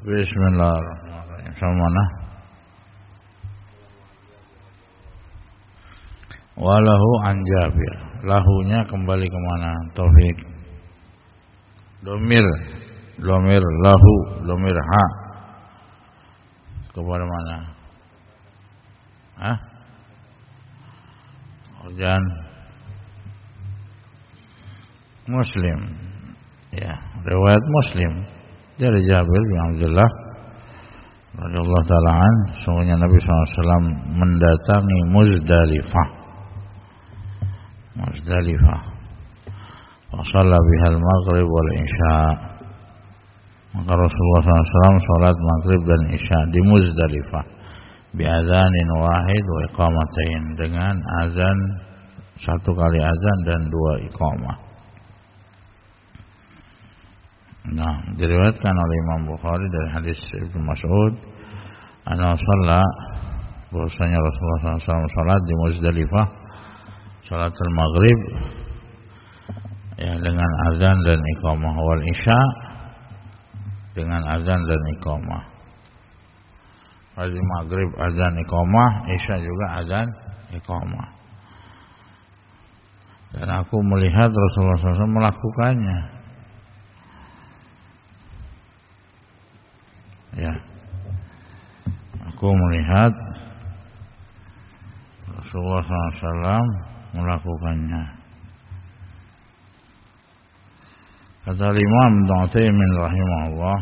Bismillahirrahmanirrahim. Sama mana? Walahu an Jabir. Lahunya kembali kemana? Taufik. Domir lahu, domir ha. Kepada mana? Hah? Organ Muslim. Ya, riwayat Muslim dari Jabir bin Abdullah radhiyallahu taala an, sungguhnya Nabi SAW mendatangi Muzdalifah. Wa shalla bihal maghrib wal isya. Maka Rasulullah SAW salat maghrib dan isya di Muzdalifah bi adzanin wahid wa iqamatain, dengan azan, satu kali azan dan dua iqamah. Nah, diriwayatkan oleh Imam Bukhari dari hadis Ibnu Mas'ud, anna shalla, bahwasanya Rasulullah SAW salat di Muzdalifah salatul maghrib ya dengan azan dan iqamah, wal isya dengan azan dan iqamah. Hari maghrib azan iqamah, isya juga azan iqamah. Dan aku melihat Rasulullah SAW melakukannya. Ya, aku melihat Rasulullah SAW melakukannya. Kata Imam Ibnu Utsaimin rahimahullah,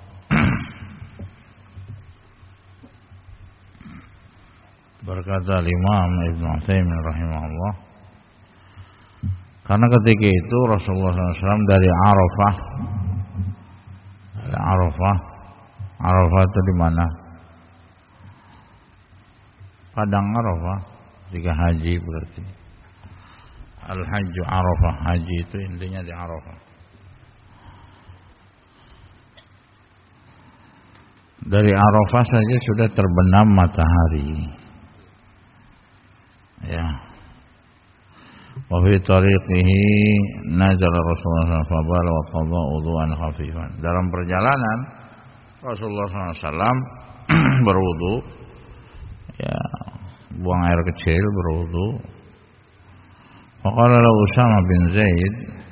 berkata Imam Ibnu Utsaimin rahimahullah, karena ketika itu Rasulullah SAW dari Arafah itu di mana? Padang Arafah, ketika haji berarti. Al-Hajju Arafah, haji itu intinya di Arafah. Dari Arafah saja sudah terbenam matahari. Ya. Wa fi tariqihi nazala Rasulullah sallallahu alaihi wasallam wa qadha wudu'an khafifan. Dalam perjalanan Rasulullah SAW berwudu, ya, buang air kecil, berwudu. Faqala lahu Usama bin Zaid,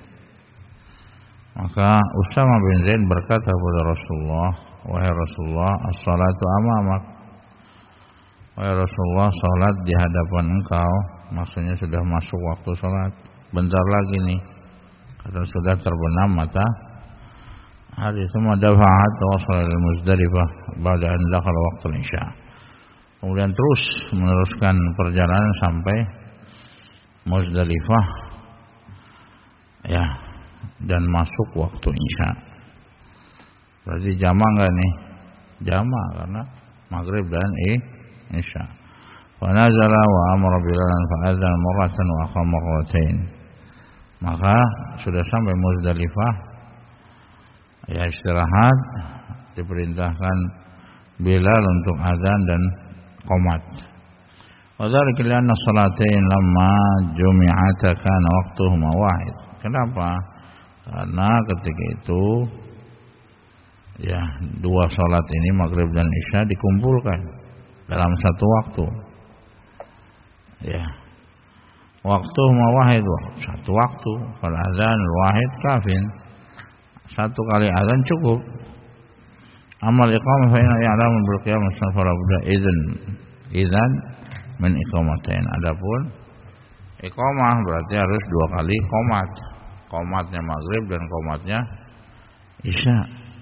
maka Usama bin Zaid berkata kepada Rasulullah, wahai Rasulullah, as-salatu amamak. Wahai Rasulullah, salat di hadapan engkau. Maksudnya sudah masuk waktu salat, bentar lagi nih, karena sudah terbenam matahari. Semua dafa'at wa shalla al-Muzdalifah ba'da an dakhala waqtul isya. Kemudian terus meneruskan perjalanan sampai Muzdalifah, ya, dan masuk waktu isya. Berarti jama' enggak nih? Jama' karena maghrib dan isya. Wa nazala wa amara Bilalan fa adzana marratan wa aqama marratain. Maka sudah sampai Muzdalifah, ya, istirahat, diperintahkan Bilal untuk azan dan qomat. Wa dzalika li'anna shalatain lamma jumi'ata kana waqtuhuma wahid. Kenapa? Karena ketika itu, ya, dua salat ini maghrib dan isya dikumpulkan dalam satu waktu. Ya. Waqtuhuma wahid, satu waktu. Fal azan wahid kafin. Satu kali azan cukup. Amal iqamah fa inna ya'lamu bil qiyam as-safar buddha idzan min iqamatain. Adapun iqamah berarti harus dua kali qomat. Qomatnya maghrib dan qomatnya isya.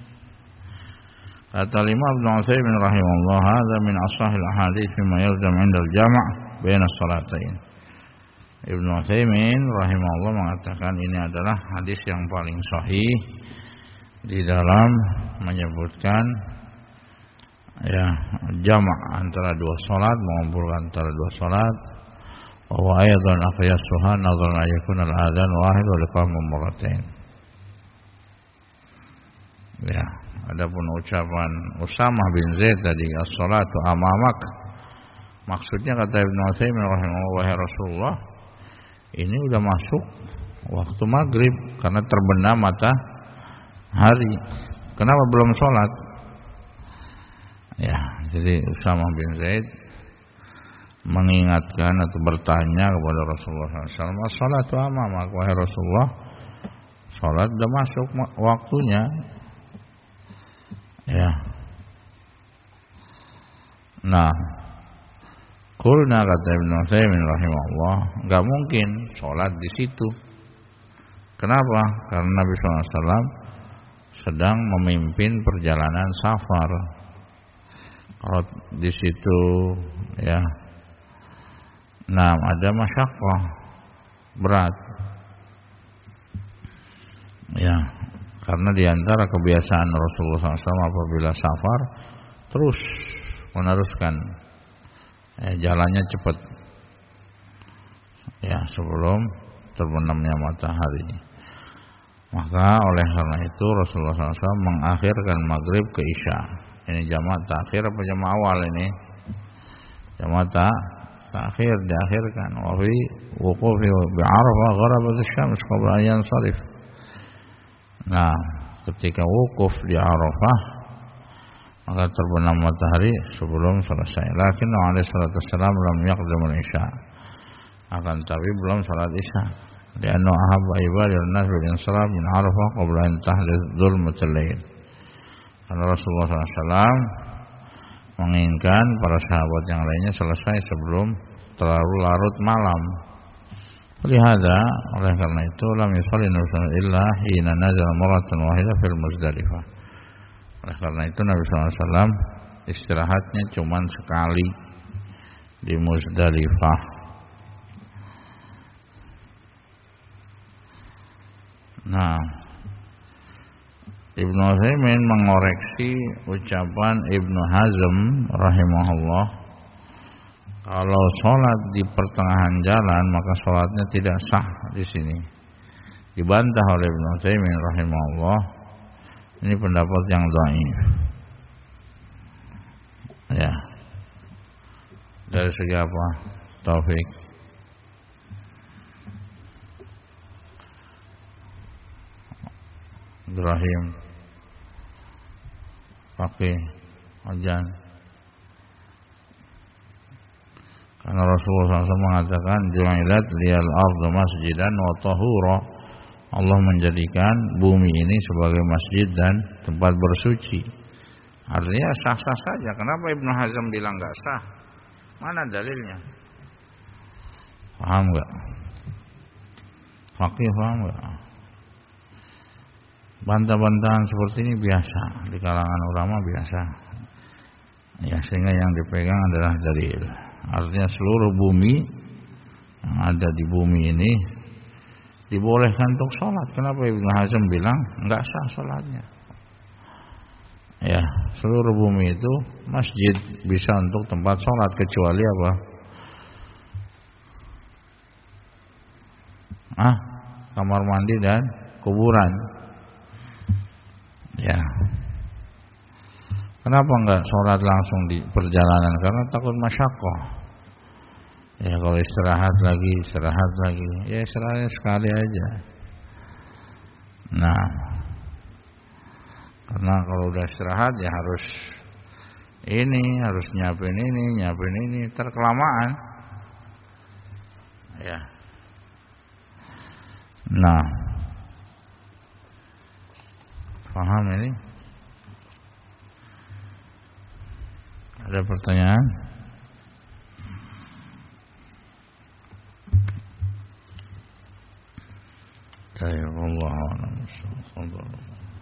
Kata Imam Ibnu Utsaimin rahimahullah, hadza min ashahil ahadits fima yalzam 'inda al-jama' baina as-salatain. Ibnu Utsaimin rahimahullah mengatakan ini adalah hadis yang paling sahih di dalam menyebutkan, ya, jamak antara dua salat, mengumpulkan antara dua salat. Wa aidan aqyasuha nadharan ayakun al-adzan wahid wa liqamah marratain. Ya, adapun ucapan Usama bin Zaid tadi, as-salatu amamak, maksudnya kata Ibnu Utsaimin rahimahullah, wahai Rasulullah, ini udah masuk waktu maghrib karena terbenam matahari. Kenapa belum sholat? Ya, jadi Usamah bin Zaid mengingatkan atau bertanya kepada Rasulullah SAW, "As-salatu amamak, wahai Rasulullah, salat sudah masuk waktunya." Ya. Nah, qulna, kata Ibnu Utsaimin rahimahullah, enggak mungkin salat di situ. Kenapa? Karena Nabi SAW sedang memimpin perjalanan safar. Kalau di situ ya, nah ada masyaqqah, berat. Ya, karena diantara kebiasaan Rasulullah SAW apabila safar terus meneruskan jalannya cepat. Ya, sebelum terbenamnya matahari. Maka oleh karena itu Rasulullah SAW mengakhirkan maghrib ke isya. Ini jamaah takhir apa jamaah awal ini? Jamaah takhir diakhirkan. Wa fi wuqufi bi Arafah gharabat asy-syams qabla an yansarif. Nah, ketika wukuf di Arafah maka terbenam matahari sebelum selesai. Lakin alaihi salatu wassalam lam yaqdim al-isya. Akan tapi belum salat isya. Lianna ahabba ibadah nas bil insaraf min Arafah qabla an tahdits dzulmatul lail. Karena Rasulullah SAW menginginkan para sahabat yang lainnya selesai sebelum terlalu larut malam. Lihada, oleh karena itu lam yusalli Nabi sallallahu illa hina nazala marratan wahidah fil Muzdalifah. Oleh karena itu Nabi SAW istirahatnya cuma sekali di Muzdalifah. Nah, Ibnu Utsaimin mengoreksi ucapan Ibnu Hazm rahimahullah, kalau sholat di pertengahan jalan maka sholatnya tidak sah di sini. Dibantah oleh Ibnu Utsaimin rahimahullah, ini pendapat yang dhaif. Ya. Dari segi apa? Taufik. Ibrahim. Pakai ajan. Karena Rasulullah SAW mengatakan ju'ilat liyal ardu masjidan wa tahura. Allah menjadikan bumi ini sebagai masjid dan tempat bersuci. Artinya sah-sah saja. Kenapa Ibnu Hazm bilang enggak sah? Mana dalilnya? Paham enggak? Fakih paham enggak? Bantah-bantahan seperti ini biasa di kalangan ulama, biasa. Ya, sehingga yang dipegang adalah dalil. Artinya seluruh bumi yang ada di bumi ini dibolehkan untuk sholat. Kenapa Ibnu Hazm bilang enggak sah sholatnya? Ya, seluruh bumi itu masjid, bisa untuk tempat sholat, kecuali apa? Kamar mandi dan kuburan. Ya. Kenapa enggak sholat langsung di perjalanan? Karena takut masyaqqah. Ya, kalau istirahat lagi. Ya, istirahatnya sekali aja. Nah, karena kalau udah istirahat ya harus nyiapin ini, terkelamaan. Ya. Nah, paham ini? Ada pertanyaan? Alhamdulillah.